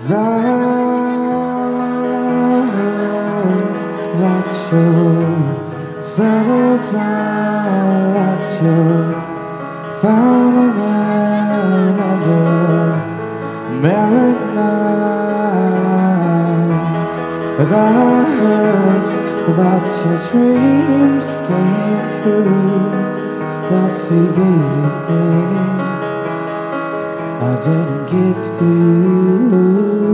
That's you. Settle down, that's you. Found a man under married night. As I heard that your dreams came true, thus he gave you things I didn't give to you.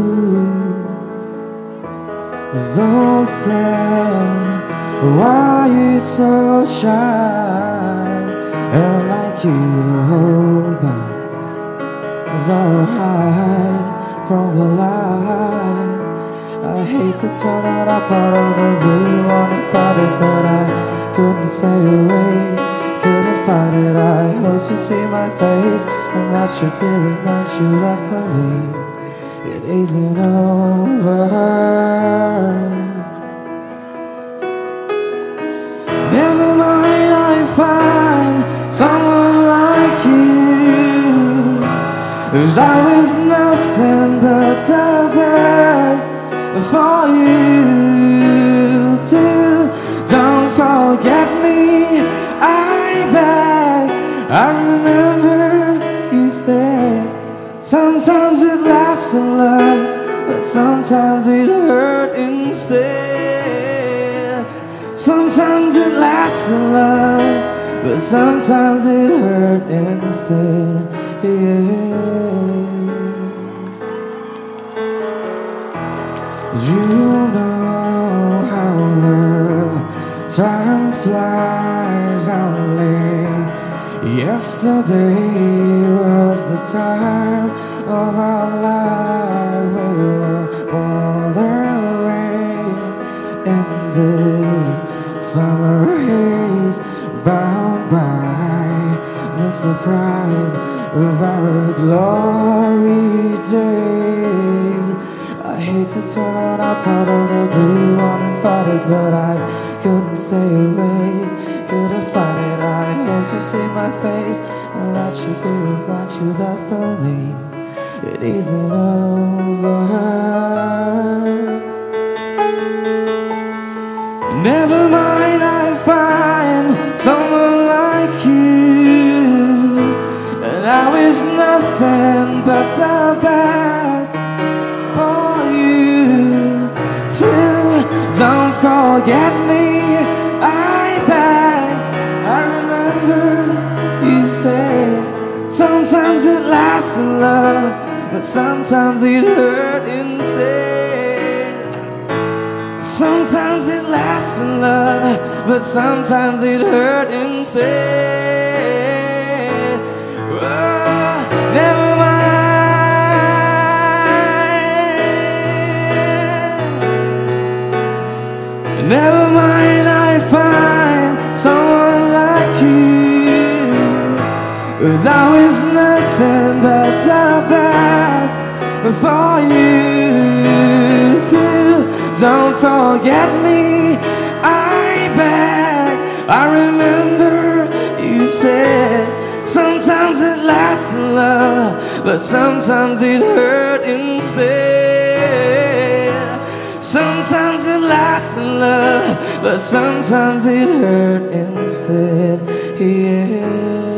His old friend, why you so shy? And like you to hold back is alright from the light. I hate to turn that up out of the blue, wanna fight it, but I couldn't stay away, couldn't fight it. I hope you see my face, and that should remind you that for me it isn't over. Never mind, I find someone like you, 'cause I was nothing but the best for you too. Don't forget me, I beg. I remember you said sometimes it lasts in love, but sometimes it hurt instead. Sometimes it lasts in love, but sometimes it hurt instead. Yeah. You know how the time flies only. Yesterday was the time of our life. We were all the rain in this summer haze, bound by the surprise of our glory days. I hate to turn that up out of the blue, wanna fight it, but I couldn't stay away, couldn't fight it. I hope you see my face, and that should remind you that for me it isn't over. Never mind, I find someone like you, and I wish nothing but the best for you too. Don't forget me, I beg. I remember you said sometimes it lasts in love, but sometimes it hurt instead. Sometimes it lasts in love, but sometimes it hurt instead. Oh, never mind. Never mind, I find someone like you, 'cause I was nothing but the best for you too. Don't forget me, I beg. I remember you said sometimes it lasts in love, but sometimes it hurt instead. Sometimes it lasts in love, but sometimes it hurt instead. Yeah.